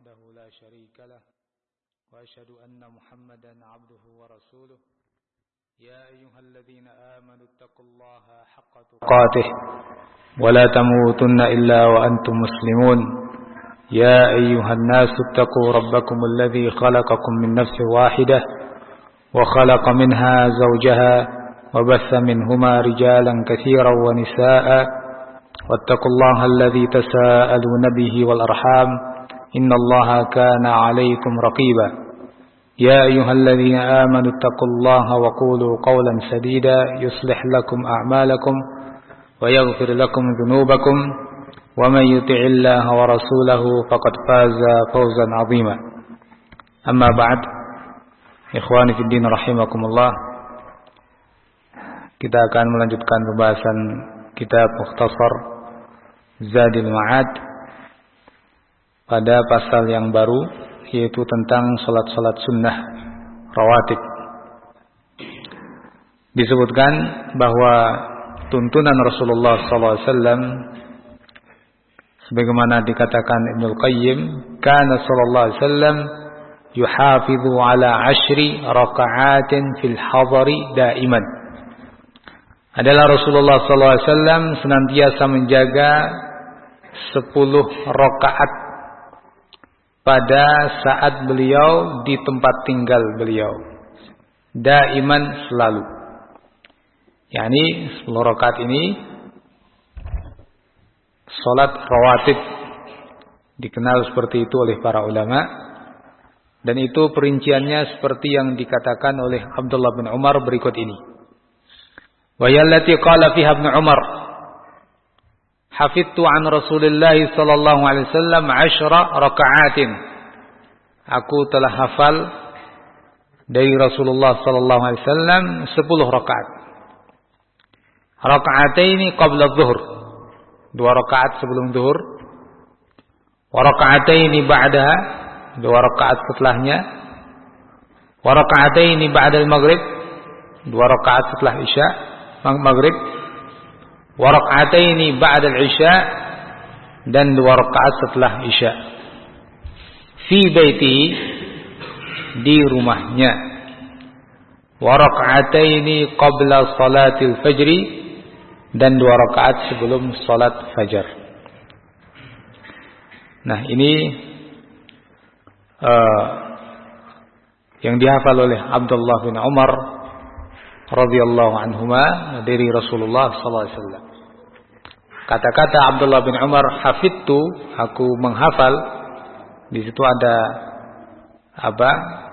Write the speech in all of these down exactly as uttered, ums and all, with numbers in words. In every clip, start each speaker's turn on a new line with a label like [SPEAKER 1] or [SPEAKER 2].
[SPEAKER 1] وحده لا شريك له وأشهد أن محمدا عبده ورسوله يا أيها الذين آمنوا اتقوا الله حق تقاته ولا تموتن إلا وأنتم مسلمون يا أيها الناس اتقوا ربكم الذي خلقكم من نفس واحدة وخلق منها زوجها وبث منهما رجالا كثيرا ونساء واتقوا الله الذي تساءلون به والأرحام إن الله كان عليكم رقيبا يا أيها الذين آمنوا اتقوا الله وقولوا قولا سديدا يصلح لكم أعمالكم ويغفر لكم ذنوبكم ومن يطع الله ورسوله فقد فاز فوزا عظيما أما بعد إخواني في الدين rahimakumullah, kita akan melanjutkan pembahasan kitab Mukhtasar Zadil Ma'ad pada pasal yang baru, yaitu tentang salat-salat sunnah rawatib. Disebutkan bahwa tuntunan Rasulullah sallallahu alaihi wasallam sebagaimana dikatakan Ibnul Qayyim, kana sallallahu alaihi wasallam yuhafidhu ala ashri raka'atin fil hadari daiman. Adalah Rasulullah sallallahu alaihi wasallam senantiasa menjaga sepuluh rakaat pada saat beliau di tempat tinggal beliau. Daiman, selalu. yakni sepuluh rakaat ini salat rawatib, dikenal seperti itu oleh para ulama, dan itu perinciannya seperti yang dikatakan oleh Abdullah bin Umar berikut ini. Wa yallati qala fiha Ibnu Umar, hafidtu an Rasulillah sallallahu alaihi wasallam ashra raka'atin. Aku telah hafal dari Rasulullah sallallahu alaihi wasallam sepuluh rakaat. Raka'ataini qabla adh-dhuhr, dua rakaat sebelum zuhur. Wa raka'ataini ba'daha, dua rakaat setelahnya. Wa raka'ataini ba'da al-maghrib, dua rakaat setelah isya maghrib. Wa raka'ataini ba'da al-isya, dan dua rakaat setelah isya. Fi baitihi, di rumahnya. Wa raka'ataini qabla salatil fajri, dan dua rakaat sebelum salat fajar. Nah, ini uh, yang dihafal oleh Abdullah bin Umar radhiyallahu anhuma dari Rasulullah sallallahu alaihi wasallam. Kata-kata Abdullah bin Umar, hafidtu, aku menghafal, di situ ada apa?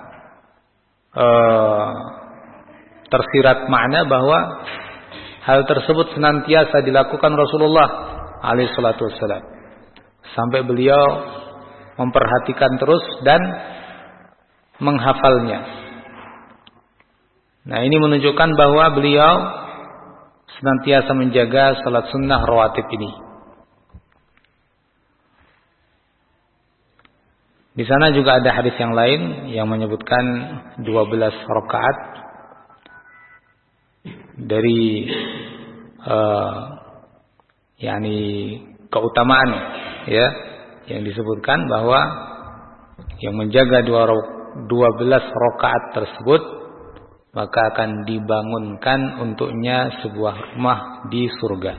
[SPEAKER 1] Uh, tersirat makna bahwa hal tersebut senantiasa dilakukan Rasulullah alaihi salatu wassalam, sampai beliau memperhatikan terus dan menghafalnya. Nah, ini menunjukkan bahwa beliau senantiasa menjaga salat sunnah rawatib ini. Di sana juga ada hadis yang lain yang menyebutkan dua belas rakaat dari uh, yakni keutamaan, ya, yang disebutkan bahwa yang menjaga dua belas rakaat tersebut maka akan dibangunkan untuknya sebuah rumah di surga.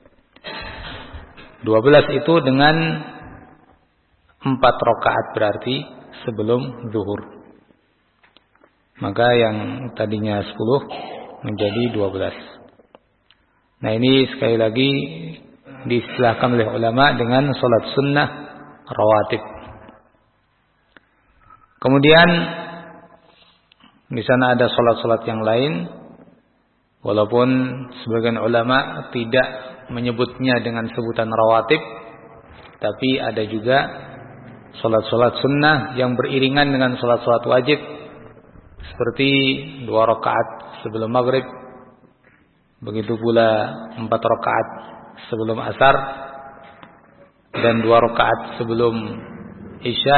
[SPEAKER 1] dua belas itu dengan empat rakaat berarti sebelum zuhur. Maka yang tadinya sepuluh menjadi dua belas. Nah, ini sekali lagi diistilahkan oleh ulama dengan salat sunnah rawatib. Kemudian di sana ada salat-salat yang lain, walaupun sebagian ulama tidak menyebutnya dengan sebutan rawatib, tapi ada juga salat-salat sunnah yang beriringan dengan salat-salat wajib, seperti dua rakaat sebelum maghrib, begitu pula empat rakaat sebelum asar, dan dua rakaat sebelum isya.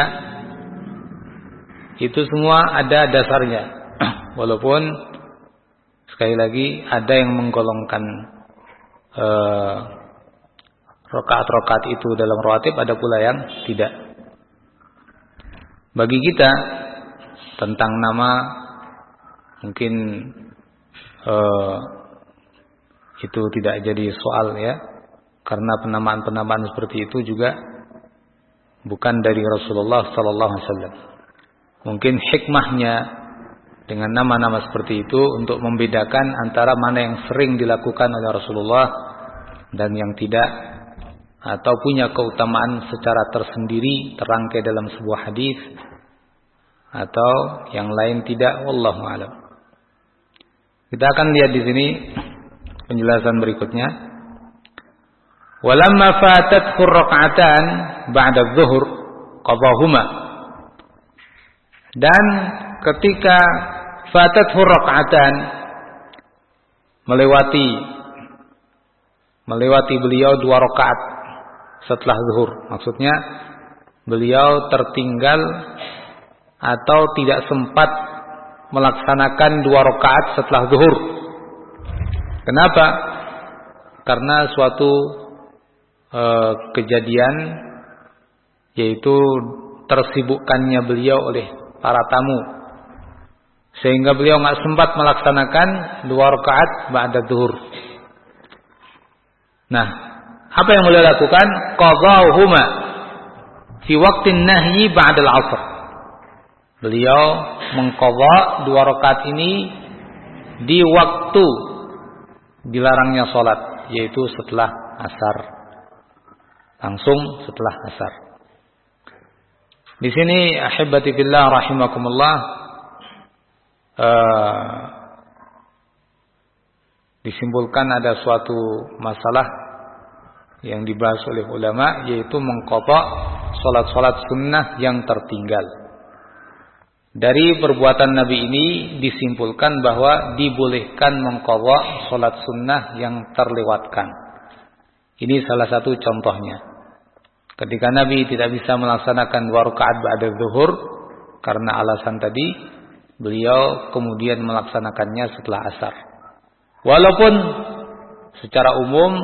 [SPEAKER 1] Itu semua ada dasarnya, walaupun sekali lagi ada yang menggolongkan uh, rakaat-rakaat itu dalam rawatib, ada pula yang tidak. Bagi kita tentang nama mungkin uh, itu tidak jadi soal ya, karena penamaan-penamaan seperti itu juga bukan dari Rasulullah sallallahu alaihi wasallam. Mungkin hikmahnya dengan nama-nama seperti itu untuk membedakan antara mana yang sering dilakukan oleh Rasulullah dan yang tidak, atau punya keutamaan secara tersendiri terangkai dalam sebuah hadis, atau yang lain tidak, wallahu a'lam. Kita akan lihat di sini penjelasan berikutnya. Walamma fatathu rak'atan ba'da adh-dhuhr qadahuma. Dan ketika fatathu rak'atan, melewati melewati beliau dua rakaat setelah zuhur, maksudnya beliau tertinggal atau tidak sempat melaksanakan dua rakaat setelah zuhur. Kenapa? Karena suatu e, kejadian, yaitu tersibukkannya beliau oleh para tamu, sehingga beliau nggak sempat melaksanakan dua rakaat ba'da zuhur. Nah, apa yang beliau lakukan? Qadahuma fi waqtin nahyi ba'da al-'asr. Beliau mengqadha dua rakaat ini di waktu dilarangnya salat, yaitu setelah asar. Langsung setelah asar. Di sini ahibati fillah rahimakumullah, uh, disimpulkan ada suatu masalah yang dibahas oleh ulama, yaitu mengqadha salat-salat sunnah yang tertinggal. Dari perbuatan Nabi ini disimpulkan bahwa dibolehkan mengqadha salat sunnah yang terlewatkan. Ini salah satu contohnya. Ketika Nabi tidak bisa melaksanakan dua rakaat ba'da zuhur karena alasan tadi, beliau kemudian melaksanakannya setelah asar. Walaupun secara umum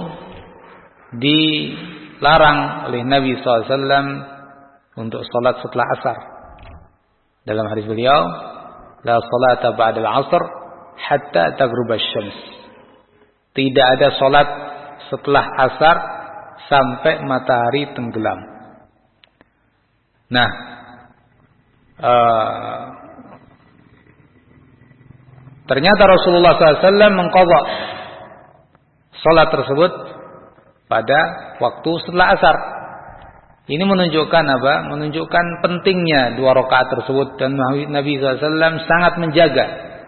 [SPEAKER 1] dilarang oleh Nabi shallallahu alaihi wasallam untuk salat setelah asar. Dalam hadis beliau, la salata ba'da al-'asr hatta taghrub asy-syams. Tidak ada salat setelah asar sampai matahari tenggelam. Nah, uh, ternyata Rasulullah shallallahu alaihi wasallam mengqadha salat tersebut pada waktu setelah asar. Ini menunjukkan apa? Menunjukkan pentingnya dua rakaat tersebut, dan Nabi shallallahu alaihi wasallam sangat menjaga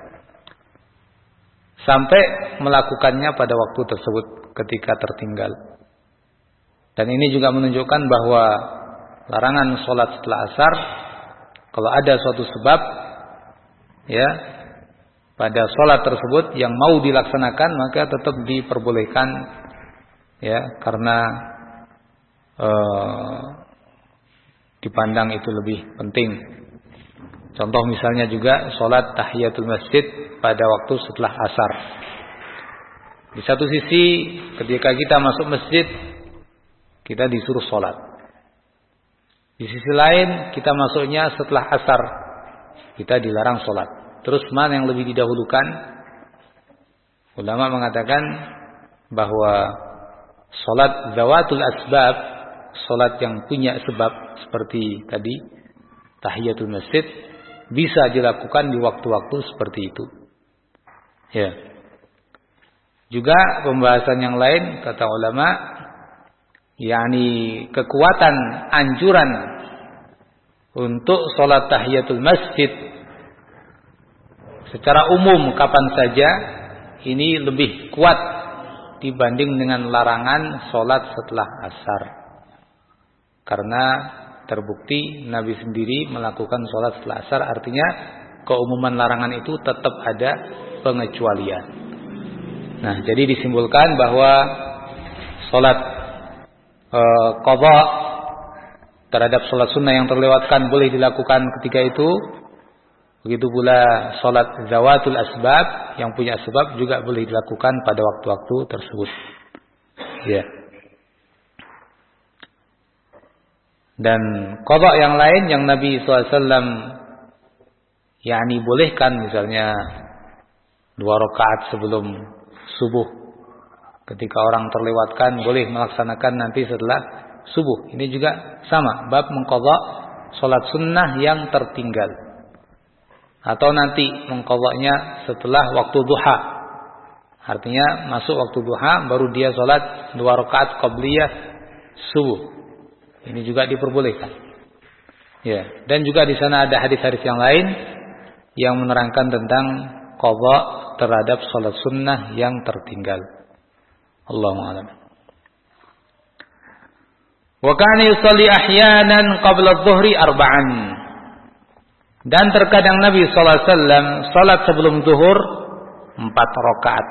[SPEAKER 1] sampai melakukannya pada waktu tersebut ketika tertinggal. Dan ini juga menunjukkan bahwa larangan sholat setelah asar, kalau ada suatu sebab ya pada sholat tersebut yang mau dilaksanakan, maka tetap diperbolehkan ya, karena eh, dipandang itu lebih penting. Contoh misalnya juga sholat tahiyatul masjid pada waktu setelah asar. Di satu sisi ketika kita masuk masjid, kita disuruh sholat. Di sisi lain kita masuknya setelah asar, kita dilarang sholat. Terus mana yang lebih didahulukan? Ulama mengatakan bahwa sholat zawatul asbab, sholat yang punya sebab seperti tadi tahiyatul masjid, bisa dilakukan di waktu-waktu seperti itu. Ya. Juga pembahasan yang lain kata ulama, yakni kekuatan anjuran untuk sholat tahiyatul masjid secara umum kapan saja ini lebih kuat dibanding dengan larangan sholat setelah asar. Karena terbukti Nabi sendiri melakukan sholat setelah asar, artinya keumuman larangan itu tetap ada pengecualian. Nah, jadi disimpulkan bahwa sholat e, qadha terhadap sholat sunnah yang terlewatkan boleh dilakukan ketika itu. Begitu pula sholat zawatul asbab yang punya sebab juga boleh dilakukan pada waktu-waktu tersebut. Ya. Dan qada yang lain yang Nabi sallallahu alaihi wasallam yakni bolehkan, misalnya dua rakaat sebelum subuh. Ketika orang terlewatkan boleh melaksanakan nanti setelah subuh. Ini juga sama, bab mengqadha salat sunnah yang tertinggal. Atau nanti mengqadhanya setelah waktu duha. Artinya masuk waktu duha baru dia salat dua rakaat qabliyah subuh. Ini juga diperbolehkan. Ya, dan juga di sana ada hadis-hadis yang lain yang menerangkan tentang qadha terhadap salat sunnah yang tertinggal. Allahu a'lam. Wa kana yusalli ahyanan qabla adh-dhuhri arba'an. Dan terkadang Nabi sallallahu alaihi wasallam salat sebelum zuhur empat rakaat.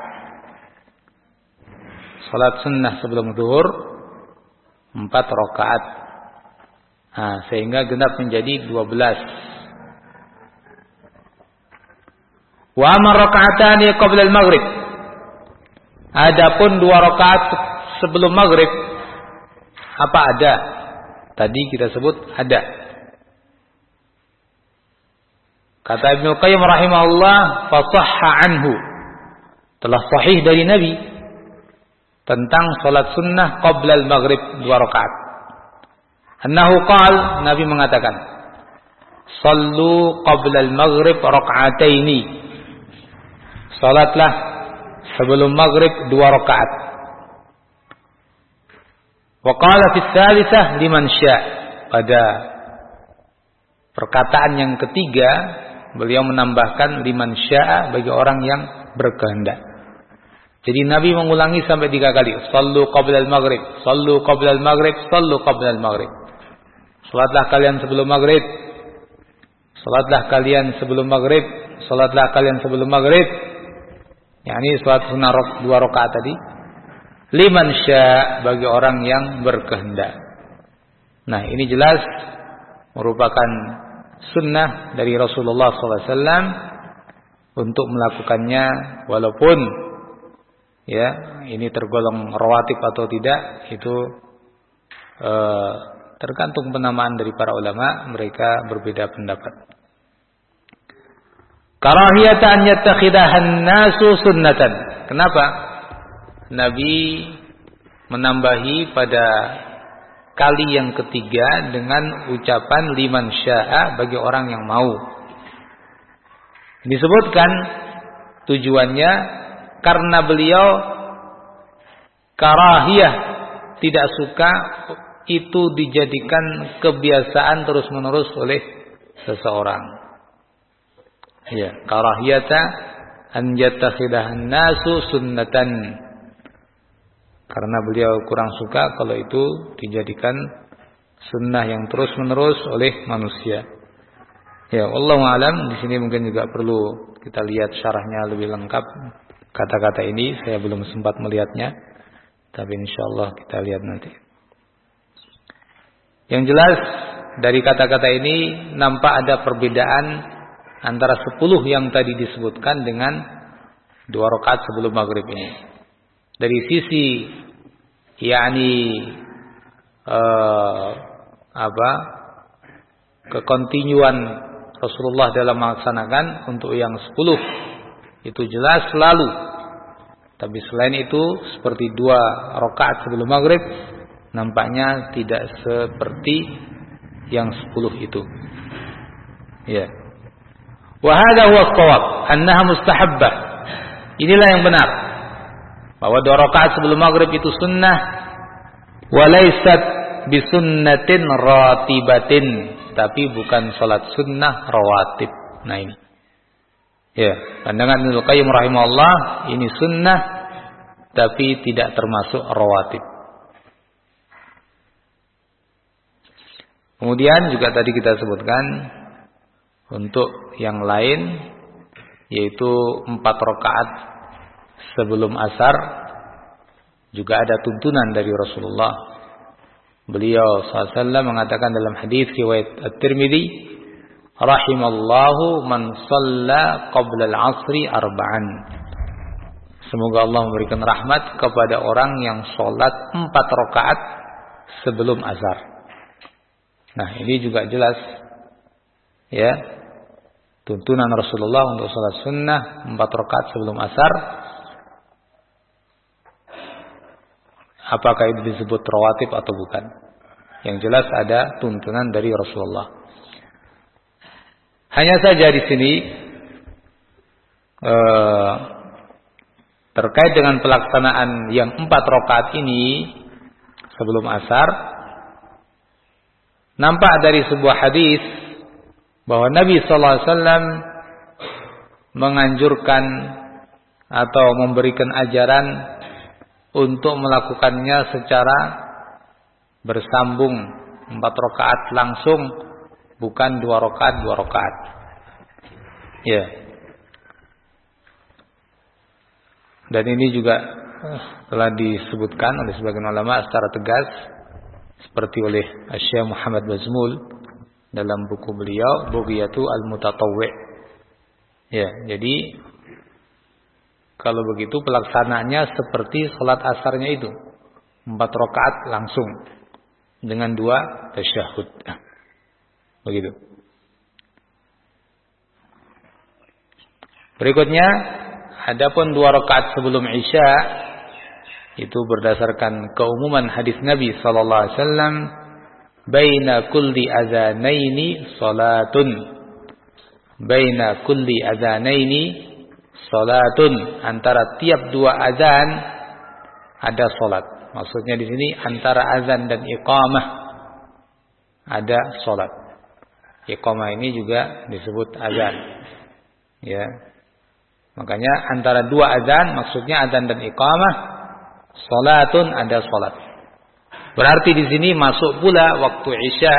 [SPEAKER 1] Salat sunnah sebelum zuhur empat rakaat. Nah, sehingga genap menjadi dua belas. Wa amar raka'atani qabla al-maghrib. Adapun dua rakaat sebelum maghrib, apa ada? Tadi kita sebut ada. Kata Ibnu Qayyim rahimahullah, fa sahha anhu. Telah sahih dari Nabi tentang salat sunnah qabla al-maghrib dua rakaat. Annahu qala, Nabi mengatakan, sallu qabla al-maghrib raka'ataini. Salatlah sebelum maghrib dua rakaat. Wa qala fi tsalisah liman syaa. Pada perkataan yang ketiga beliau menambahkan liman syaa, bagi orang yang berkehendak. Jadi Nabi mengulangi sampai tiga kali. Sallu qabla al-maghrib, sallu qabla al-maghrib, sallu qabla al-maghrib. Salatlah kalian sebelum maghrib. Salatlah kalian sebelum maghrib. Salatlah kalian sebelum maghrib. yakni salat sunnah dua rakaat tadi. Liman syaa, bagi orang yang berkehendak. Nah, ini jelas merupakan sunnah dari Rasulullah sallallahu alaihi wasallam untuk melakukannya, walaupun ya ini tergolong rawatib atau tidak itu eh, tergantung penamaan dari para ulama, mereka berbeda pendapat. Karahiyata an yattakhidahan nasu sunnatan. Kenapa Nabi menambahi pada kali yang ketiga dengan ucapan liman syaa, bagi orang yang mau? Disebutkan tujuannya karena beliau karahiyah, tidak suka itu dijadikan kebiasaan terus-menerus oleh seseorang. Ya, karahiyata an yattakhidahan nasu sunnatan. Karena beliau kurang suka kalau itu dijadikan sunnah yang terus-menerus oleh manusia. Ya, wallahu alam. Di sini mungkin juga perlu kita lihat syarahnya lebih lengkap. Kata-kata ini saya belum sempat melihatnya, tapi insyaallah kita lihat nanti. Yang jelas dari kata-kata ini nampak ada perbedaan antara sepuluh yang tadi disebutkan dengan dua rakaat sebelum maghrib ini. Dari sisi yakni uh, apa kekontinuan Rasulullah dalam melaksanakan untuk yang sepuluh itu jelas selalu. Tapi selain itu seperti dua rakaat sebelum maghrib nampaknya tidak seperti yang sepuluh itu. Ya. Wa hadha huwa as-shawab, annaha mustahabbah. Inilah yang benar, bahwa dua rakaat sebelum maghrib itu sunnah, wa laysat bisunnatin ratibatin, tapi bukan salat sunnah rawatib. Nah ini. Ya, pandangan Ibnu Qayyim rahimahullah, ini sunnah tapi tidak termasuk rawatib. Kemudian juga tadi kita sebutkan untuk yang lain, yaitu empat rakaat sebelum asar, juga ada tuntunan dari Rasulullah. Beliau sallallahu alaihi wasallam mengatakan dalam hadis riwayat At-Tirmidzi, rahimallahu man shalla qabla al-'asri arba'an. Semoga Allah memberikan rahmat kepada orang yang sholat empat rakaat sebelum azhar. Nah, ini juga jelas ya tuntunan Rasulullah untuk salat sunnah empat rakaat sebelum asar. Apakah itu disebut rawatib atau bukan? Yang jelas ada tuntunan dari Rasulullah. Hanya saja di sini eh, terkait dengan pelaksanaan yang empat rakaat ini sebelum asar, nampak dari sebuah hadis bahwa Nabi sallallahu alaihi wasallam menganjurkan atau memberikan ajaran untuk melakukannya secara bersambung empat rakaat langsung, bukan dua rakaat dua rakaat. Ya. Dan ini juga telah disebutkan oleh sebagian ulama secara tegas, seperti oleh Syekh Muhammad Bazmul dalam buku beliau Bughyatul Al-Mutatawwi'. Ya, jadi kalau begitu pelaksanaannya seperti salat asarnya itu, empat rakaat langsung dengan dua tasyahud. Begitu. Berikutnya, adapun dua rakaat sebelum Isya itu berdasarkan keumuman hadis Nabi sallallahu alaihi wasallam, baina kulli adzanaini salatun. Baina kulli adzanaini salatun, antara tiap dua azan ada salat. Maksudnya di sini antara azan dan iqamah ada salat. Iqamah ini juga disebut azan. Ya. Makanya antara dua azan, maksudnya azan dan iqamah, salatun, ada salat. Berarti di sini masuk pula waktu Isya.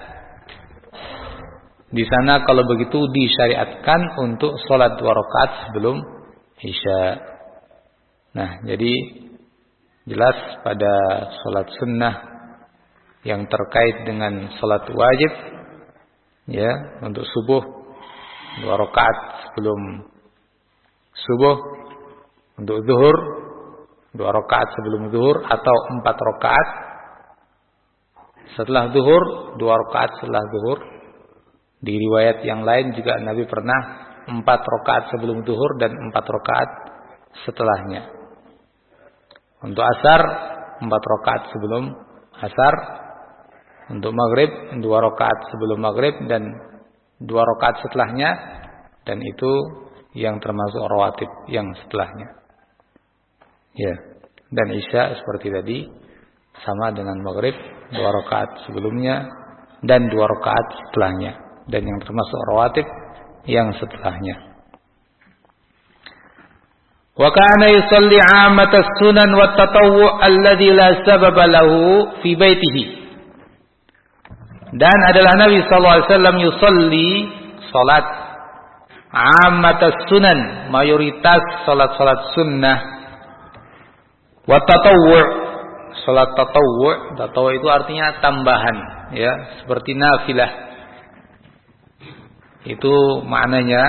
[SPEAKER 1] Di sana kalau begitu disyariatkan untuk salat dua rakaat sebelum Isya. Nah, jadi jelas pada salat sunnah yang terkait dengan salat wajib, ya, untuk subuh dua rakaat sebelum subuh, untuk zuhur dua rakaat sebelum zuhur atau empat rakaat setelah zuhur, dua rakaat setelah zuhur. Di riwayat yang lain juga Nabi pernah empat rakaat sebelum zuhur dan empat rakaat setelahnya. Untuk asar empat rakaat sebelum asar. Untuk maghrib dua rakaat sebelum maghrib dan dua rakaat setelahnya, dan itu yang termasuk rawatib yang setelahnya. Ya, dan Isya seperti tadi sama dengan maghrib, dua rakaat sebelumnya dan dua rakaat setelahnya, dan yang termasuk rawatib yang setelahnya. Wa kana yusalli 'amata sunan wa tatawwu' alladhi la sababa lahu fi baitihi. Dan adalah Nabi sallallahu alaihi wasallam yusalli salat 'amata sunan, mayoritas salat-salat sunnah, wa tatawwu', salat tatawwu', tatawwu' itu artinya tambahan, ya, seperti nafilah. Itu maknanya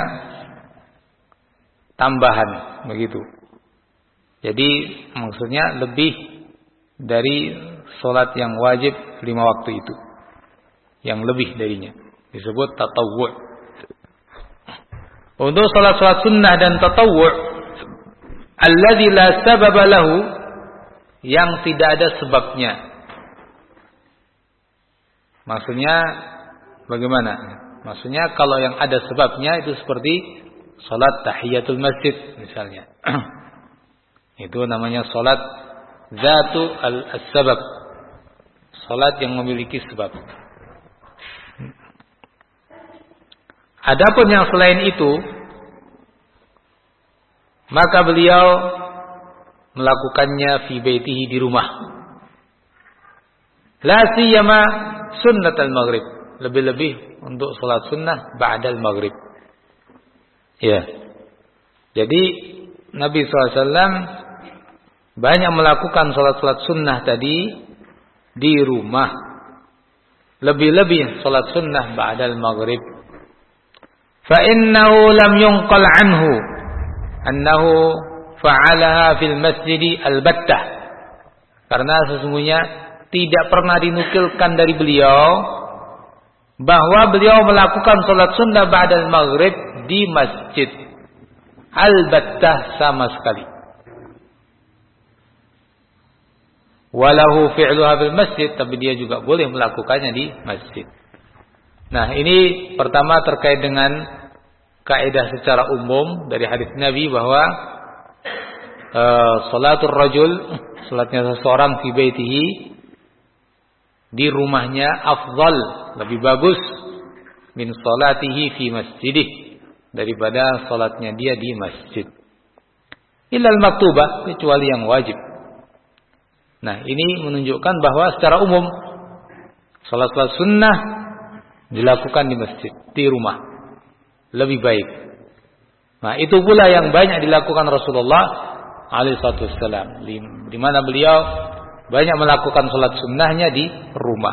[SPEAKER 1] tambahan, begitu. Jadi maksudnya lebih dari salat yang wajib lima waktu itu, yang lebih darinya disebut tatawwu'. Untuk salat-salat sunnah dan tatawwu' alladzi la sababa lahu, yang tidak ada sebabnya. Maksudnya bagaimana? Maksudnya kalau yang ada sebabnya itu seperti salat tahiyatul masjid misalnya. Itu namanya salat zatu al-sabab. Salat yang memiliki sebab. Adapun yang selain itu, maka beliau melakukannya fi baitihi, di rumah. La siyama sunnatul maghrib, lebih-lebih untuk salat sunnah ba'dal maghrib. Ya. Jadi Nabi sallallahu alaihi wasallam banyak melakukan salat-salat sunnah tadi di rumah. Lebih-lebih salat sunnah ba'dal maghrib. Fa innahu lam yunqal anhu annahu fa'alaha fil masjid al-battah. Karena sesungguhnya tidak pernah dinukilkan dari beliau bahwa beliau melakukan salat sunnah ba'dal maghrib di masjid. Albattah sama sekali. Walahu fi'luha bil masjid, tapi dia juga boleh melakukannya di masjid. Nah, ini pertama terkait dengan kaidah secara umum dari hadis Nabi bahwa uh, salatul rajul, salatnya seseorang fi baitihi, di rumahnya afdal, lebih bagus min salatihi fi masjidih, daripada salatnya dia di masjid. Illal maktubah, kecuali yang wajib. Nah, ini menunjukkan bahwa secara umum salat-salat sunnah dilakukan di masjid, di rumah, lebih baik. Nah, itu pula yang banyak dilakukan Rasulullah alaihi wasallam, di mana beliau banyak melakukan salat sunnahnya di rumah.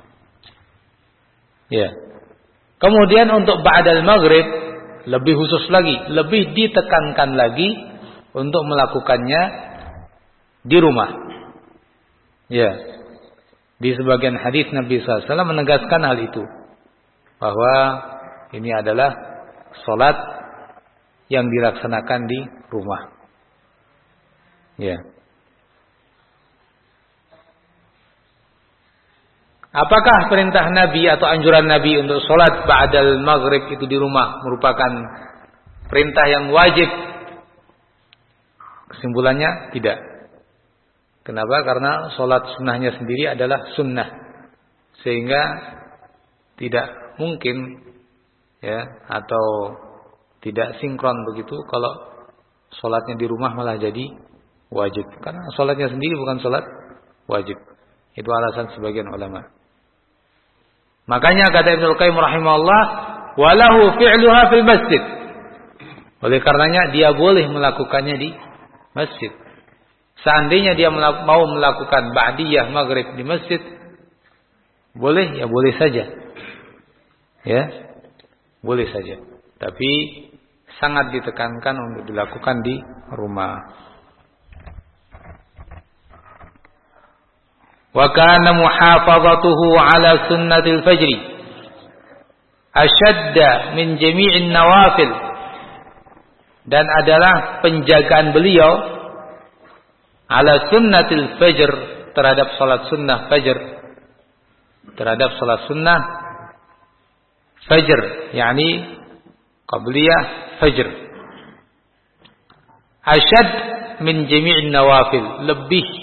[SPEAKER 1] Ya. Kemudian untuk ba'dal maghrib lebih khusus lagi, lebih ditekankan lagi untuk melakukannya di rumah. Ya. Di sebagian hadis Nabi sallallahu alaihi wasallam menegaskan hal itu, bahwa ini adalah salat yang dilaksanakan di rumah. Ya. Apakah perintah Nabi atau anjuran Nabi untuk sholat ba'dal maghrib itu di rumah merupakan perintah yang wajib? Kesimpulannya tidak. Kenapa? Karena sholat sunnahnya sendiri adalah sunnah, sehingga tidak mungkin ya atau tidak sinkron begitu kalau sholatnya di rumah malah jadi wajib. Karena sholatnya sendiri bukan sholat wajib. Itu alasan sebagian ulama. Makanya kata Ibnu Qayyim rahimahullah, walahu fi'luha fil masjid. Oleh karenanya dia boleh melakukannya di masjid. Seandainya dia mau melakukan ba'diyah maghrib di masjid, boleh, ya boleh saja. Ya, boleh saja. Tapi sangat ditekankan untuk dilakukan di rumah. Wa kana muhafazatuhu ala sunnatil fajri ashadda min jami'in nawafil, dan adalah penjagaan beliau ala sunnatil fajr, terhadap salat sunnah fajr, terhadap salat sunnah fajr, yakni qabliyah fajr, ashad min jami'in nawafil, lebih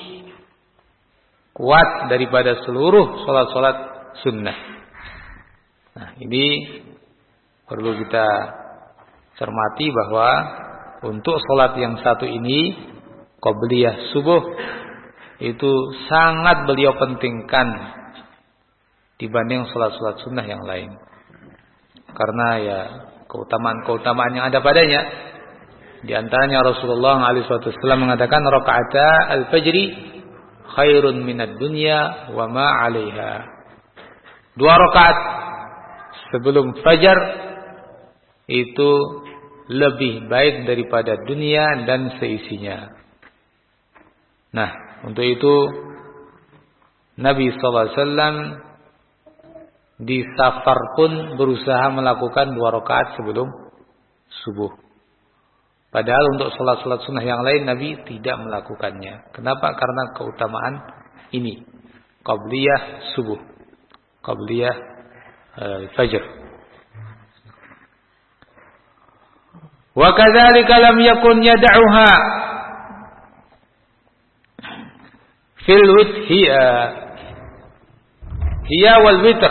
[SPEAKER 1] kuat daripada seluruh salat-salat sunnah. Nah, ini perlu kita cermati bahwa untuk salat yang satu ini, qabliyah subuh, itu sangat beliau pentingkan dibanding salat-salat sunnah yang lain. Karena ya keutamaan-keutamaan yang ada padanya. Di antaranya Rasulullah alaihi wasallam mengatakan, rakaata al-fajri khairun minad dunya wa ma 'alaiha. Dua rakaat sebelum fajar itu lebih baik daripada dunia dan seisinya. Nah, untuk itu Nabi sallallahu alaihi wasallam di safar pun berusaha melakukan dua rakaat sebelum subuh. Padahal untuk salat-salat sunnah yang lain Nabi tidak melakukannya. Kenapa? Karena keutamaan ini, qabliyah subuh, qabliyah uh, fajr. Wa kadzalika lam yakun yad'uha fil withi hiya wal witr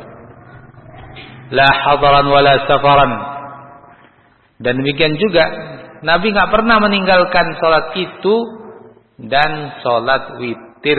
[SPEAKER 1] la hadaran wala safaran. Dan demikian juga Nabi enggak pernah meninggalkan salat itu dan salat witir.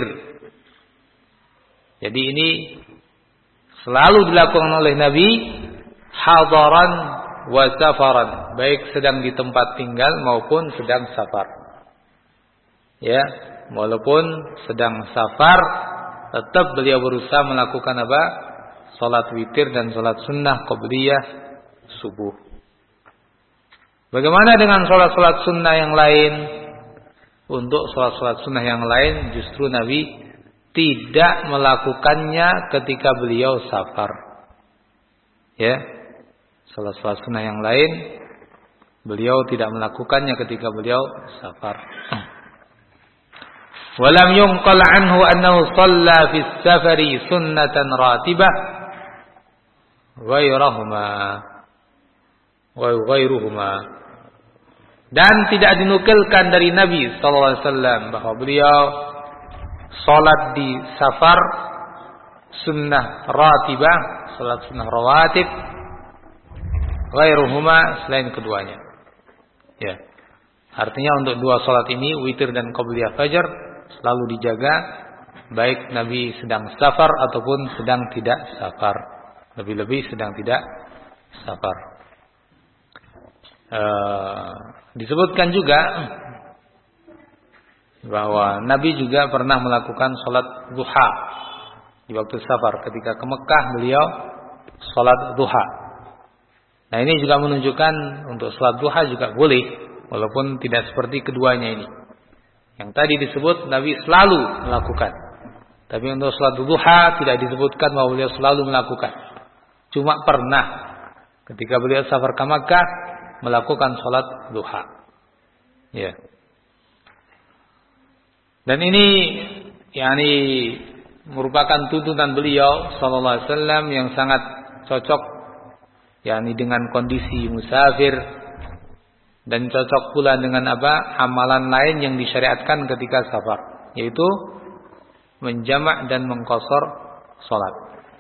[SPEAKER 1] Jadi ini selalu dilakukan oleh Nabi hadaran wa safaran, baik sedang di tempat tinggal maupun sedang safar. Ya, walaupun sedang safar tetap beliau berusaha melakukan apa? Salat witir dan salat sunnah qabliyah subuh. Bagaimana dengan salat-salat sunnah yang lain? Untuk salat-salat sunnah yang lain justru Nabi tidak melakukannya ketika beliau safar. Ya, salat-salat sunnah yang lain beliau tidak melakukannya ketika beliau safar. Walam yunqal anhu annahu shalla fi safari sunnatan ratibah ghairahuma wa ghairuhuma. Dan tidak dinukilkan dari Nabi sallallahu alaihi wasallam bahwa beliau salat di safar sunnah ratibah, salat sunnah rawatib, ghairuhuma, selain keduanya. Ya. Artinya untuk dua salat ini, witir dan qabliyah fajar, selalu dijaga baik Nabi sedang safar ataupun sedang tidak safar. Lebih-lebih sedang tidak safar. Uh, disebutkan juga bahwa Nabi juga pernah melakukan salat duha di waktu safar. Ketika ke Mekah beliau salat duha. Nah, ini juga menunjukkan untuk salat duha juga boleh, walaupun tidak seperti keduanya ini. Yang tadi disebut Nabi selalu melakukan. Tapi untuk salat duha tidak disebutkan bahwa beliau selalu melakukan. Cuma pernah ketika beliau safar ke Makkah melakukan salat duha. Ya. Dan ini yakni merupakan tuntunan beliau sallallahu alaihi wasallam yang sangat cocok yakni dengan kondisi musafir, dan cocok pula dengan apa? Amalan lain yang disyariatkan ketika safar, yaitu menjamak dan mengqashar salat.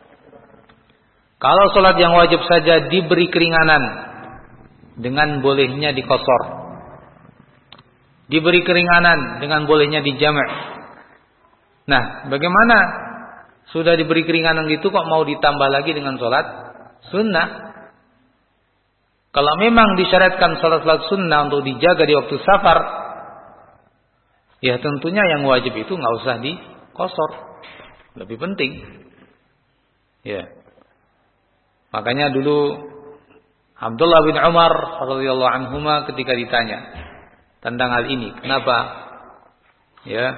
[SPEAKER 1] Kalau salat yang wajib saja diberi keringanan dengan bolehnya diqashar, diberi keringanan dengan bolehnya dijamak. Nah, bagaimana sudah diberi keringanan gitu kok mau ditambah lagi dengan salat sunnah? Kalau memang disyariatkan salat-salat sunnah untuk dijaga di waktu safar, ya tentunya yang wajib itu nggak usah diqashar, lebih penting. Ya, makanya dulu Abdullah bin Umar radhiyallahu anhuma ketika ditanya tentang hal ini, kenapa ya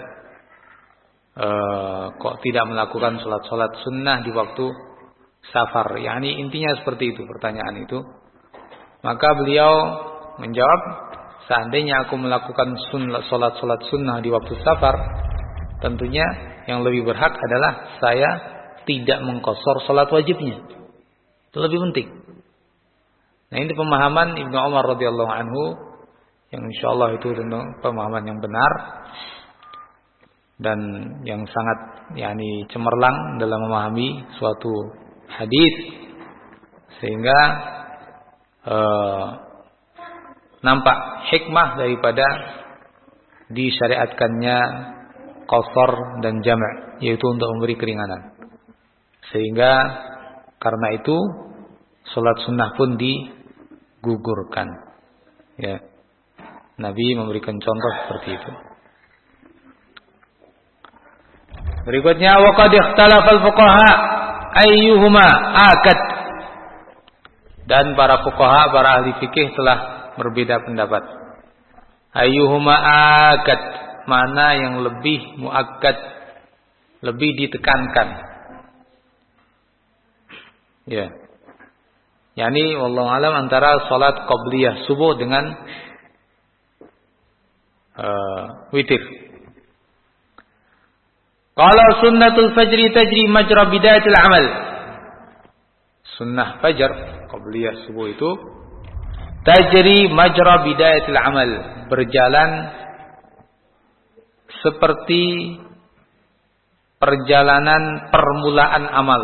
[SPEAKER 1] uh, kok tidak melakukan salat-salat sunnah di waktu safar? Yani intinya seperti itu pertanyaan itu. Maka beliau menjawab, seandainya aku melakukan sunnah, salat-salat sunnah di waktu safar, tentunya yang lebih berhak adalah saya tidak mengqashar salat wajibnya. Itu lebih penting. Nah, ini pemahaman Ibnu Umar radhiyallahu anhu yang insyaallah itu pemahaman yang benar dan yang sangat yakni cemerlang dalam memahami suatu hadis, sehingga Uh, nampak hikmah daripada disyariatkannya qashar dan jama', yaitu untuk memberi keringanan. Sehingga karena itu salat sunnah pun digugurkan. Ya. Nabi memberikan contoh seperti itu. Berikutnya, wa qad ikhtalafa al-fuqaha ayyuhuma akad. Dan para fuqaha, para ahli fikih telah berbeda pendapat. Ayyuhuma akad, mana yang lebih muakkad, lebih ditekankan. Ya. Yani wallahu alam antara salat qabliyah subuh dengan uh, witir. Qala sunnatul fajri tajri majra bidayatil amal. Sunnah fajar qabliyah subuh itu tajri majra bidayatil amal, berjalan seperti perjalanan permulaan amal.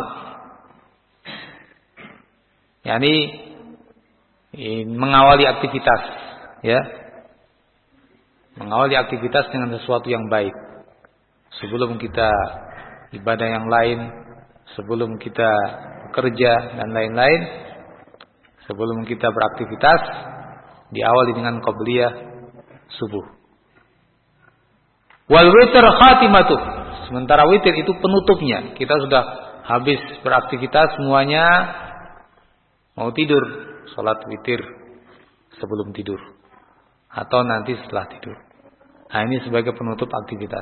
[SPEAKER 1] Yani mengawali aktivitas, ya. Mengawali aktivitas dengan sesuatu yang baik. Sebelum kita ibadah yang lain, sebelum kita bekerja dan lain-lain, sebelum kita beraktivitas, diawali dengan qabliyah subuh. Wal witr khatimatuh, sementara witir itu penutupnya. Kita sudah habis beraktivitas semuanya, mau tidur, salat witir sebelum tidur atau nanti setelah tidur. Nah, ini sebagai penutup aktivitas.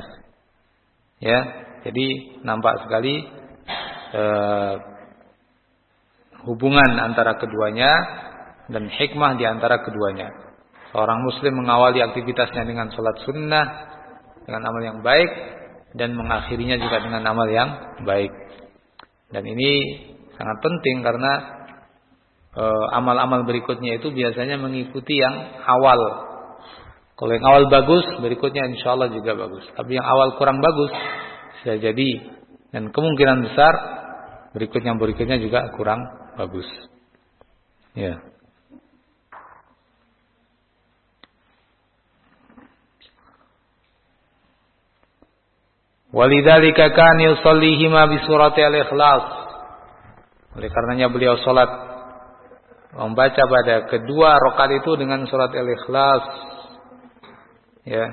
[SPEAKER 1] Ya, jadi nampak sekali eh, hubungan antara keduanya dan hikmah di antara keduanya. Seorang muslim mengawali aktivitasnya dengan salat sunnah, dengan amal yang baik, dan mengakhirinya juga dengan amal yang baik. Dan ini sangat penting karena e, amal-amal berikutnya itu biasanya mengikuti yang awal. Kalau yang awal bagus, berikutnya insya Allah juga bagus. Tapi yang awal kurang bagus, bisa jadi dan kemungkinan besar berikutnya berikutnya juga kurang bagus. Ya. Walidzalika kan yusallihima bi surati al-ikhlas. Oleh karenanya beliau salat membaca pada kedua rakaat itu dengan surat al-ikhlas. Ya.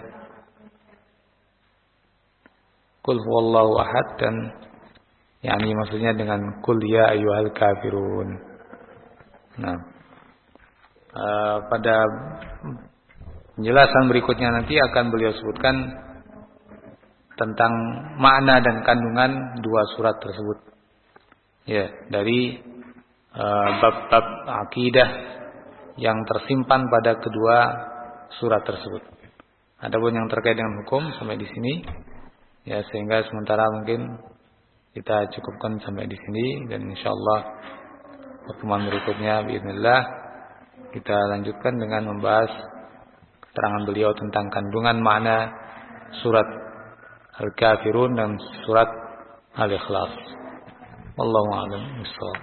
[SPEAKER 1] Qul huwallahu ahad dan yakni maksudnya dengan qul ya ayyuhal kafirun. Nah, uh, pada penjelasan berikutnya nanti akan beliau sebutkan tentang makna dan kandungan dua surat tersebut. Ya, dari uh, bab-bab akidah yang tersimpan pada kedua surat tersebut. Adapun yang terkait dengan hukum sampai di sini, ya sehingga sementara mungkin kita cukupkan sampai di sini dan insyaallah pertemuan berikutnya bismillah kita lanjutkan dengan membahas keterangan beliau tentang kandungan makna surat Al-Kafirun dan surat Al-Ikhlas. Wallahu a'lam bishawab.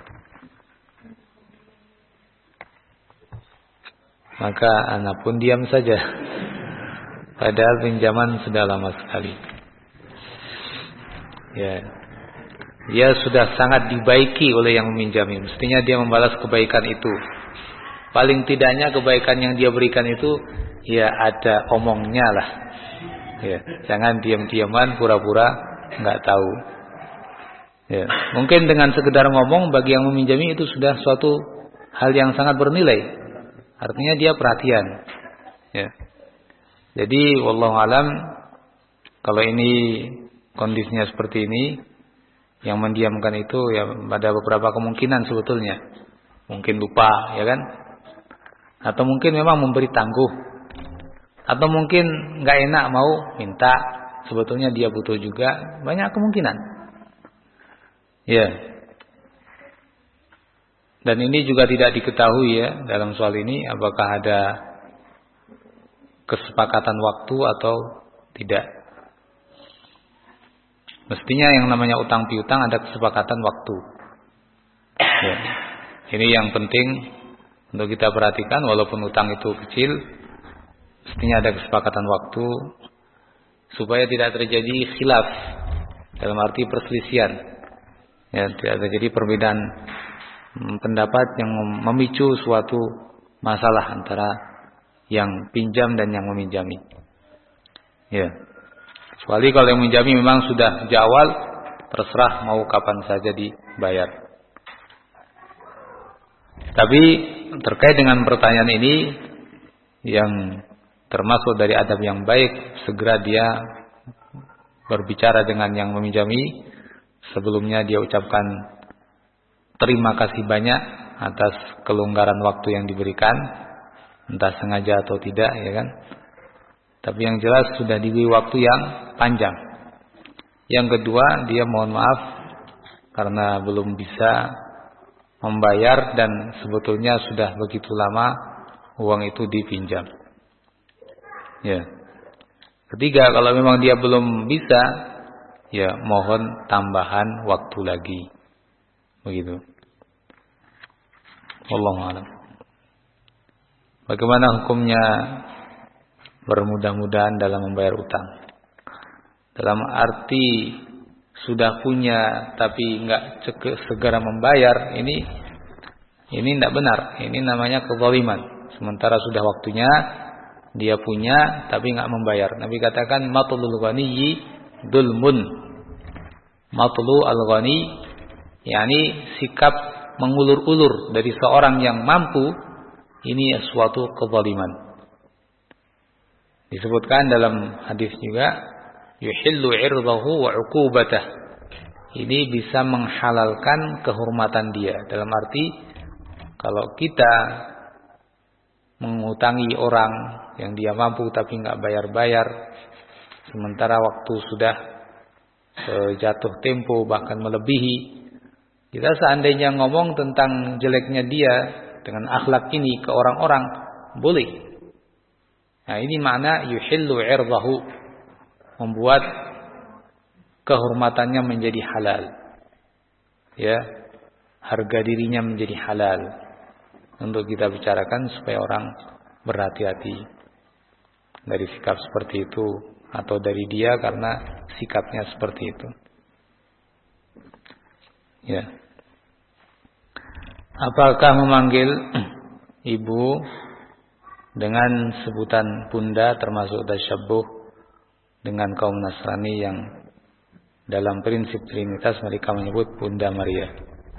[SPEAKER 1] Maka anak pun diam saja. Padahal pinjaman sudah lama sekali. Ya. Dia sudah sangat dibaiki oleh yang meminjami. Mestinya dia membalas kebaikan itu. Paling tidaknya kebaikan yang dia berikan itu ya ada omongnya lah. Ya, jangan diam-diaman pura-pura enggak tahu. Ya, mungkin dengan sekedar ngomong bagi yang meminjami itu sudah suatu hal yang sangat bernilai. Artinya dia perhatian. Ya. Jadi wallahu alam kalau ini kondisinya seperti ini yang mendiamkan itu ya ada beberapa kemungkinan sebetulnya. Mungkin lupa, ya kan? Atau mungkin memang memberi tangguh. Atau mungkin enggak enak mau minta, sebetulnya dia butuh juga, banyak kemungkinan. Ya. Dan ini juga tidak diketahui ya dalam soal ini apakah ada kesepakatan waktu atau tidak. Mestinya yang namanya utang piutang ada kesepakatan waktu. Ya. Ini yang penting untuk kita perhatikan walaupun utang itu kecil, mestinya ada kesepakatan waktu supaya tidak terjadi khilaf dalam arti perselisihan. Ya, tidak terjadi perbedaan pendapat yang memicu suatu masalah antara yang pinjam dan yang meminjami. Ya. Kecuali kalau yang meminjami memang sudah sejak awal terserah mau kapan saja dibayar. Tapi terkait dengan pertanyaan ini yang termasuk dari adab yang baik, segera dia berbicara dengan yang meminjami. Sebelumnya dia ucapkan terima kasih banyak atas kelonggaran waktu yang diberikan, entah sengaja atau tidak, ya kan. Tapi yang jelas sudah diberi waktu yang panjang. Yang kedua, dia mohon maaf karena belum bisa membayar dan sebetulnya sudah begitu lama uang itu dipinjam. Ya. Ketiga, kalau memang dia belum bisa, ya mohon tambahan waktu lagi. Begitu. Wallahu a'lam. Bagaimana hukumnya bermudah-mudahan dalam membayar utang? Dalam arti sudah punya tapi enggak segera membayar, ini ini tidak benar. Ini namanya kezaliman. Sementara sudah waktunya dia punya tapi enggak membayar. Nabi katakan matlul ghaniyyi dzulmun. Matlu al-ghani yakni sikap mengulur-ulur dari seorang yang mampu, ini suatu kezaliman. Disebutkan dalam hadis juga yuhillu 'irdahu wa 'uqubatah. Ini bisa menghalalkan kehormatan dia. Dalam arti Kalau kita mengutangi orang yang dia mampu tapi nggak bayar-bayar, sementara waktu sudah e, jatuh tempo bahkan melebihi, kita seandainya ngomong tentang jeleknya dia dengan akhlak ini ke orang-orang, boleh. Nah, ini makna yuhillu irdahu, membuat kehormatannya menjadi halal. Ya, harga dirinya menjadi halal untuk kita bicarakan supaya orang berhati-hati dari sikap seperti itu atau dari dia karena sikapnya seperti itu. Ya. Apakah memanggil ibu dengan sebutan bunda termasuk tasyabbuh dengan kaum Nasrani yang dalam prinsip Trinitas mereka menyebut Bunda Maria?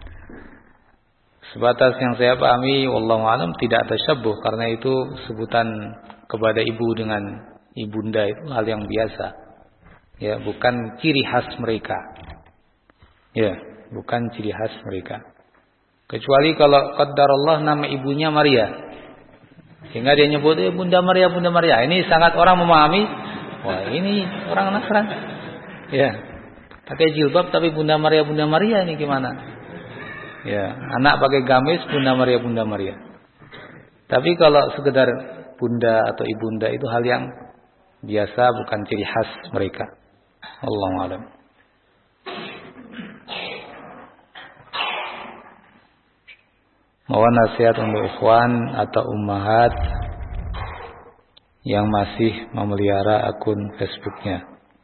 [SPEAKER 1] Sebatas yang saya pahami, wallahu alam, tidak tasyabbuh karena itu sebutan kepada ibu dengan ibunda itu hal yang biasa. Ya, bukan ciri khas mereka. Ya, bukan ciri khas mereka. Kecuali kalau qaddarallah nama ibunya Maria. Sehingga dia nyebut eh, Bunda Maria, Bunda Maria. Ini sangat orang memahami, wah ini orang Nasrani. Ya. Pakai jilbab tapi Bunda Maria, Bunda Maria ini gimana? Ya, anak pakai gamis Bunda Maria, Bunda Maria. Tapi kalau sekedar bunda atau ibunda itu hal yang biasa, bukan ciri khas mereka. Wallahu a'lam. Mohon nasihat untuk ikhwan atau ummahat yang masih memelihara akun Facebooknya.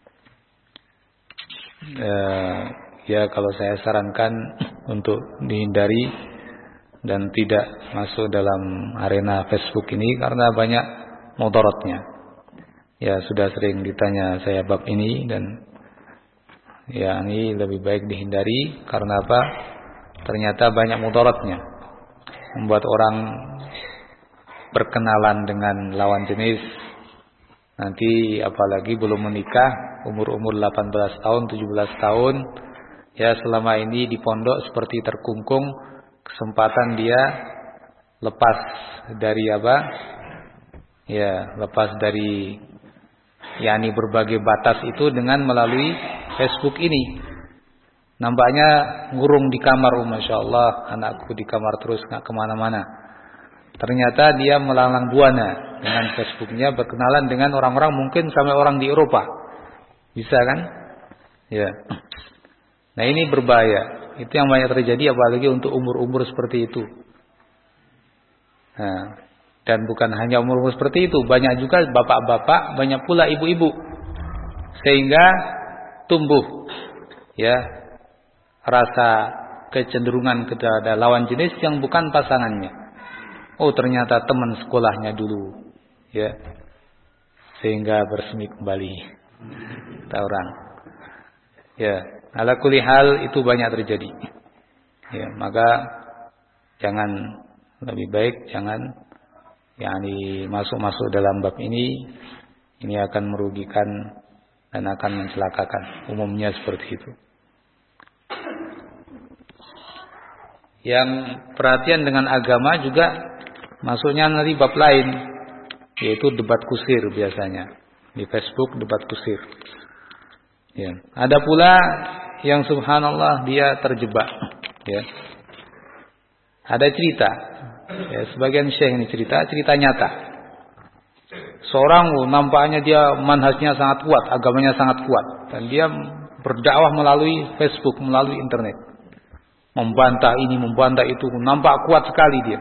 [SPEAKER 1] Eh, ya kalau saya sarankan untuk dihindari dan tidak masuk dalam arena Facebook ini karena banyak mudaratnya. Ya sudah sering ditanya saya bab ini dan ya ini lebih baik dihindari karena apa? Ternyata banyak mudaratnya. Membuat orang berkenalan dengan lawan jenis. Nanti apalagi belum menikah, umur-umur delapan belas tahun, tujuh belas tahun, ya selama ini di pondok seperti terkungkung, kesempatan dia lepas dari apa? Ya, lepas dari yakni berbagai batas itu dengan melalui Facebook ini. Nampaknya ngurung di kamar, oh, Masya Allah, anakku di kamar terus gak kemana-mana. Ternyata dia melalang buana dengan Facebooknya, berkenalan dengan orang-orang mungkin sampai orang di Eropa. Bisa kan? Ya. Nah ini berbahaya. Itu yang banyak terjadi apalagi untuk umur-umur seperti itu. Nah, dan bukan hanya umur-umur seperti itu, banyak juga bapak-bapak, banyak pula ibu-ibu. Sehingga tumbuh ya rasa kecenderungan kepada lawan jenis yang bukan pasangannya. Oh ternyata teman sekolahnya dulu, ya, sehingga bersemi kembali. Kata orang, ya, ala kulli hal itu banyak terjadi. Ya, maka jangan, lebih baik jangan, yakni masuk-masuk dalam bab ini. Ini akan merugikan dan akan mencelakakan. Umumnya seperti itu. Yang perhatian dengan agama juga masuknya nanti bab lain, yaitu debat kusir biasanya di Facebook, debat kusir. Ya. Ada pula yang subhanallah dia terjebak. Ya. Ada cerita, ya, sebagian syekh ini cerita, cerita nyata. Seorang nampaknya dia manhajnya sangat kuat, agamanya sangat kuat, dan dia berdakwah melalui Facebook, melalui internet. Membantah ini, membantah itu, nampak kuat sekali dia.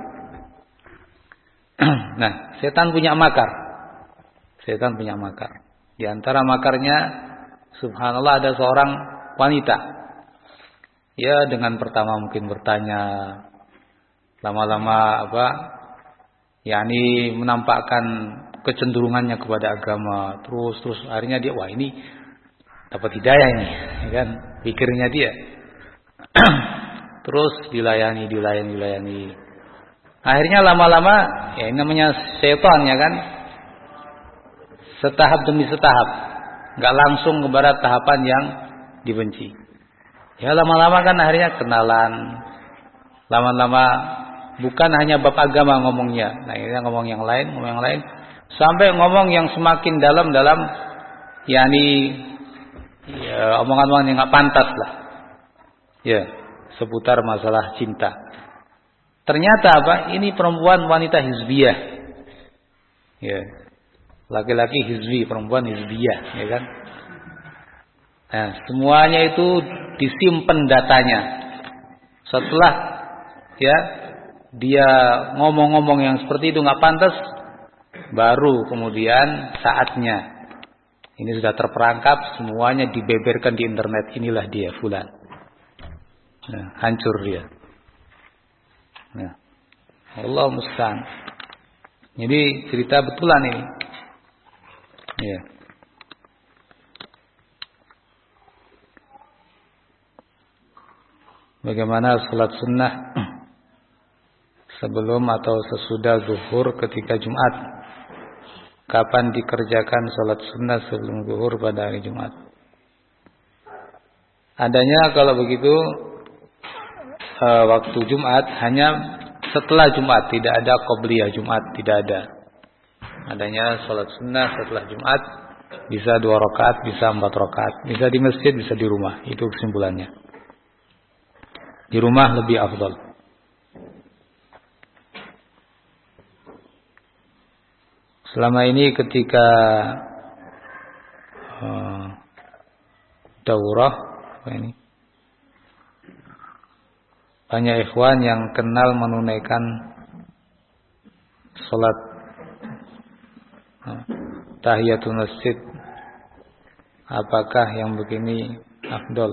[SPEAKER 1] Nah, setan punya makar. Setan punya makar. Di antara makarnya, subhanallah ada seorang wanita. Ya, dengan pertama mungkin bertanya, lama-lama apa? yakni menampakkan kecenderungannya kepada agama. Terus terus akhirnya dia, wah ini dapat hidayah ini, ya kan? Pikirnya dia. Terus dilayani, dilayani, dilayani. Akhirnya lama-lama, ya ini namanya setan ya kan. Setahap demi setahap, nggak langsung kepada tahapan yang dibenci. Ya lama-lama kan akhirnya kenalan, lama-lama bukan hanya bab agama ngomongnya. Nah, ini ngomong yang lain, ngomong yang lain, sampai ngomong yang semakin dalam dalam yakni ya, omongan-omongan yang enggak pantas lah. Ya, seputar masalah cinta. Ternyata apa? Ini perempuan wanita hizbiyah. Ya. Laki-laki hizbi, perempuan hizbiyah, ya kan? Nah, semuanya itu disimpan datanya. Setelah ya dia ngomong-ngomong yang seperti itu nggak pantas, baru kemudian saatnya ini sudah terperangkap, semuanya dibeberkan di internet. Inilah dia fulan. Nah, hancur dia. Nah, Allah musta'an. Jadi cerita betulan ini. Ya. Bagaimana salat sunnah sebelum atau sesudah zuhur ketika Jumat? Kapan dikerjakan salat sunnah sebelum zuhur pada hari Jumat? Adanya kalau begitu e, waktu Jumat hanya setelah Jumat, tidak ada qobliyah Jumat, tidak ada. Adanya salat sunnah setelah Jumat, bisa dua rakaat, bisa empat rakaat, bisa di masjid, bisa di rumah. Itu kesimpulannya. Di rumah lebih afdal. Selama ini ketika uh, daurah apa ini, banyak ikhwan yang kenal menunaikan salat uh, tahiyatul masjid. Apakah yang begini afdal?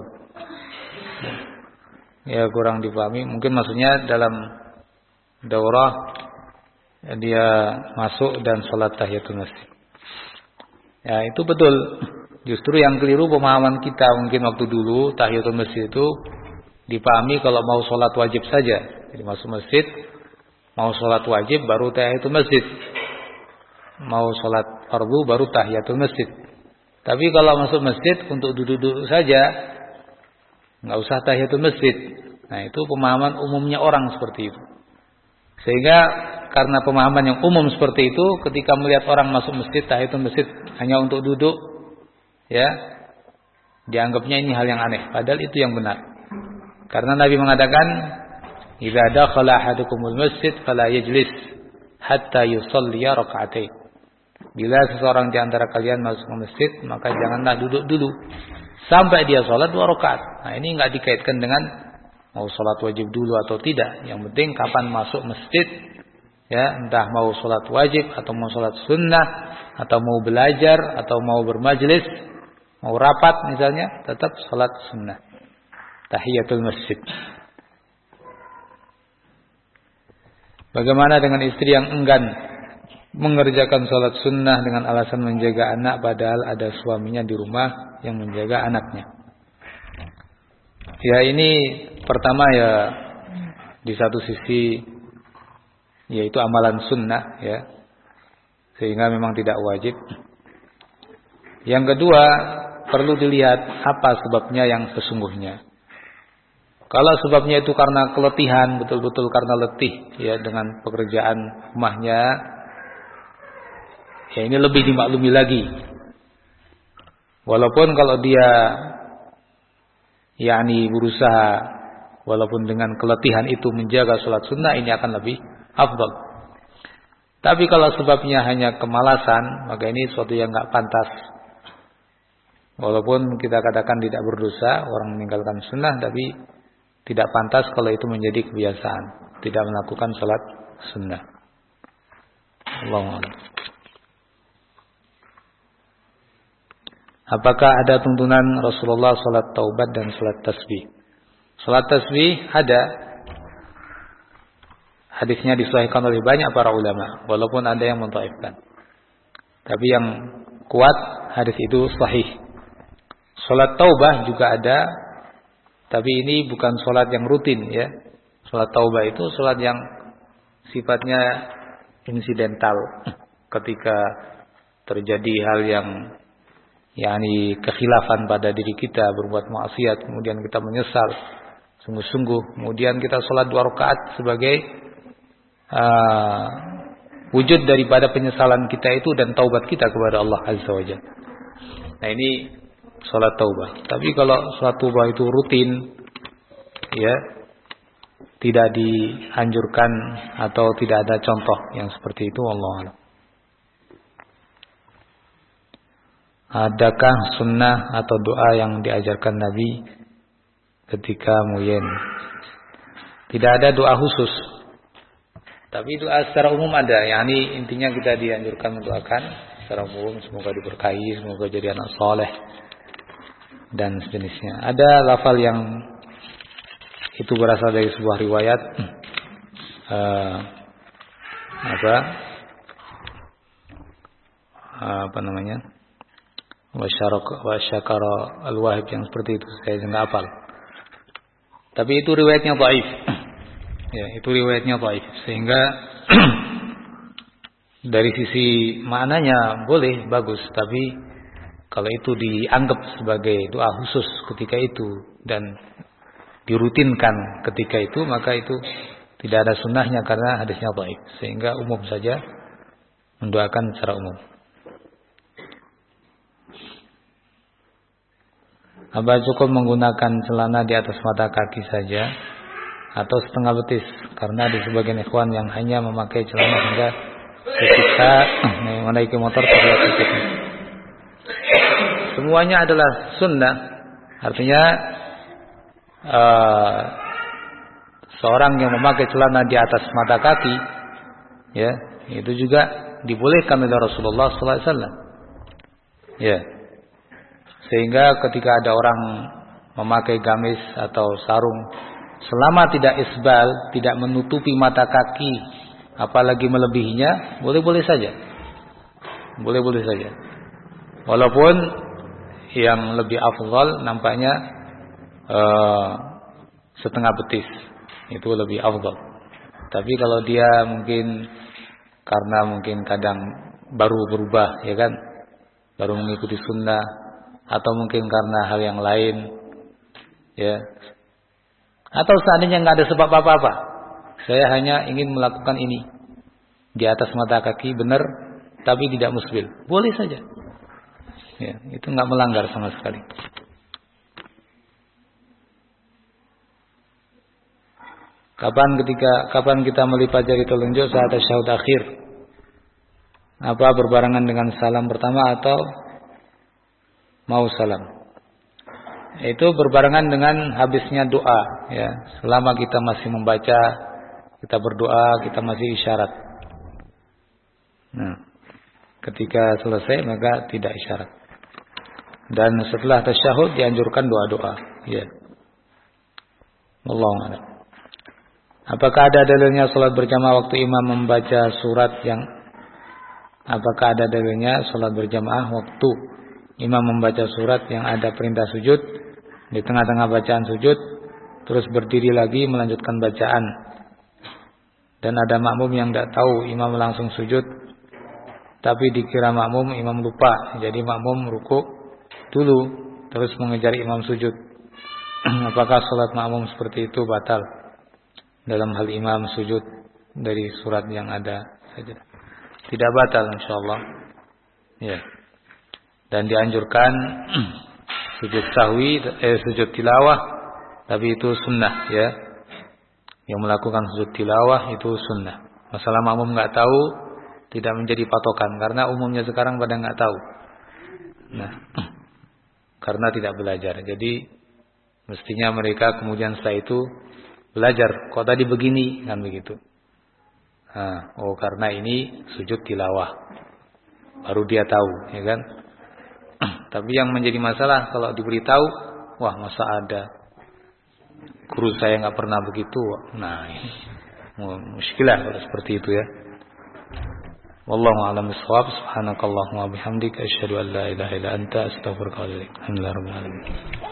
[SPEAKER 1] Ya, kurang dipahami. Mungkin maksudnya dalam daurah dia masuk dan salat tahiyatul masjid. Ya, itu betul. Justru yang keliru pemahaman kita mungkin waktu dulu tahiyatul masjid itu dipahami kalau mau salat wajib saja. Jadi masuk masjid, mau salat wajib baru tahiyatul masjid. Mau salat fardu baru tahiyatul masjid. Tapi kalau masuk masjid untuk duduk-duduk saja, nggak usah tahiyatul masjid. Nah, itu pemahaman umumnya orang seperti itu. Sehingga karena pemahaman yang umum seperti itu, ketika melihat orang masuk masjid, tahiyatul masjid hanya untuk duduk, ya, dianggapnya ini hal yang aneh. Padahal itu yang benar. Karena Nabi mengatakan, "Idza dakhala ahadukumul masjid fala yajlis hatta yusalliya rak'atain." Bila seseorang di antara kalian masuk ke masjid, maka janganlah duduk dulu sampai dia sholat dua rakaat. Nah, ini enggak dikaitkan dengan mau sholat wajib dulu atau tidak. Yang penting kapan masuk masjid, ya, entah mau sholat wajib atau mau sholat sunnah atau mau belajar atau mau bermajlis, mau rapat misalnya, tetap sholat sunnah tahiyatul masjid. Bagaimana dengan istri yang enggan mengerjakan sholat sunnah dengan alasan menjaga anak, padahal ada suaminya di rumah yang menjaga anaknya? Ya, ini pertama ya di satu sisi yaitu amalan sunnah, ya, sehingga memang tidak wajib. Yang kedua, perlu dilihat apa sebabnya yang sesungguhnya. Kalau sebabnya itu karena keletihan, betul-betul karena letih ya dengan pekerjaan rumahnya, ya ini lebih dimaklumi lagi. Walaupun kalau dia yakni berusaha walaupun dengan keletihan itu menjaga sholat sunnah, ini akan lebih afdal. Tapi kalau sebabnya hanya kemalasan, maka ini suatu yang enggak pantas. Walaupun kita katakan tidak berdosa orang meninggalkan sunnah, tapi tidak pantas kalau itu menjadi kebiasaan, tidak melakukan sholat sunnah. Allahu a'lam. Apakah ada tuntunan Rasulullah salat taubat dan salat tasbih? Salat tasbih ada. Hadisnya disahihkan oleh banyak para ulama, walaupun ada yang mendhaifkan. Tapi yang kuat hadis itu sahih. Salat taubah juga ada, tapi ini bukan salat yang rutin ya. Salat taubah itu salat yang sifatnya insidental, ketika terjadi hal yang yakni kekhilafan pada diri kita, berbuat maksiat, kemudian kita menyesal sungguh-sungguh, kemudian kita sholat dua rakaat sebagai uh, wujud daripada penyesalan kita itu dan taubat kita kepada Allah Azza wa Jalla. Nah, ini salat taubah. Tapi kalau salat taubah itu rutin, ya, tidak dianjurkan atau tidak ada contoh yang seperti itu, wallahu a'lam. Adakah sunnah atau doa yang diajarkan Nabi ketika muyen? Tidak ada doa khusus, tapi doa secara umum ada. Yani intinya kita dianjurkan mendoakan secara umum, semoga diberkahi, semoga jadi anak soleh dan sejenisnya. Ada lafal yang itu berasal dari sebuah riwayat, uh, apa uh, apa namanya, wasyakara al-wahib, yang seperti itu, saya tidak hafal. Tapi itu riwayatnya dhaif. Ya, itu riwayatnya dhaif, sehingga dari sisi maknanya boleh, bagus, tapi kalau itu dianggap sebagai doa khusus ketika itu dan dirutinkan ketika itu, maka itu tidak ada sunnahnya karena hadisnya dhaif, sehingga umum saja mendoakan secara umum. Apa cukup menggunakan celana di atas mata kaki saja atau setengah betis? Karena di sebagian ikhwan yang hanya memakai celana hingga ketika menaiki motor terlihat titiknya. Semuanya adalah sunnah. Artinya uh, seorang yang memakai celana di atas mata kaki, ya, itu juga dibolehkan oleh Rasulullah sallallahu alaihi wasallam. Ya. Sehingga ketika ada orang memakai gamis atau sarung, selama tidak isbal, tidak menutupi mata kaki, apalagi melebihinya, boleh-boleh saja. Boleh-boleh saja. Walaupun yang lebih afdal nampaknya uh, setengah betis, itu lebih afdal. Tapi kalau dia mungkin karena mungkin kadang baru berubah, ya kan, baru mengikuti sunnah, atau mungkin karena hal yang lain, ya, atau seandainya nggak ada sebab apa-apa, saya hanya ingin melakukan ini di atas mata kaki, benar, tapi tidak musbil, boleh saja, ya, itu nggak melanggar sama sekali. Kapan ketika kapan kita melipat jari telunjuk saat tasyahud akhir? Apa berbarengan dengan salam pertama atau mau salam? Itu berbarengan dengan habisnya doa, ya. Selama kita masih membaca, kita berdoa, kita masih isyarat. Nah, ketika selesai maka tidak isyarat. Dan setelah tasyahud dianjurkan doa-doa, ya. Wallahu a'lam. Apakah ada dalilnya salat berjamaah waktu imam membaca surat yang Apakah ada dalilnya salat berjamaah waktu imam membaca surat yang ada perintah sujud, di tengah-tengah bacaan sujud terus berdiri lagi melanjutkan bacaan, dan ada makmum yang tidak tahu imam langsung sujud tapi dikira makmum imam lupa, jadi makmum rukuk dulu terus mengejar imam sujud. Apakah salat makmum seperti itu batal dalam hal imam sujud dari surat yang ada saja? Tidak batal insyaallah, ya. Dan dianjurkan sujud sahwi, eh, sujud tilawah, tapi itu sunnah, ya. Yang melakukan sujud tilawah itu sunnah. Masalah makmum nggak tahu tidak menjadi patokan, karena umumnya sekarang pada nggak tahu. Nah, karena tidak belajar. Jadi mestinya mereka kemudian setelah itu belajar. Kok tadi begini, kan begitu. Nah, oh karena ini sujud tilawah, baru dia tahu, ya kan? Tapi yang menjadi masalah kalau diberitahu, wah masa ada guru saya nggak pernah begitu. Nah, ini muskilah kalau seperti itu, ya. Wallahu a'lam bishawab. Subhanakallahumma wa bihamdika asyhadu an la ilaha illa anta astaghfiruka wa atubu ilaik. Alhamdulillahirabbil alamin.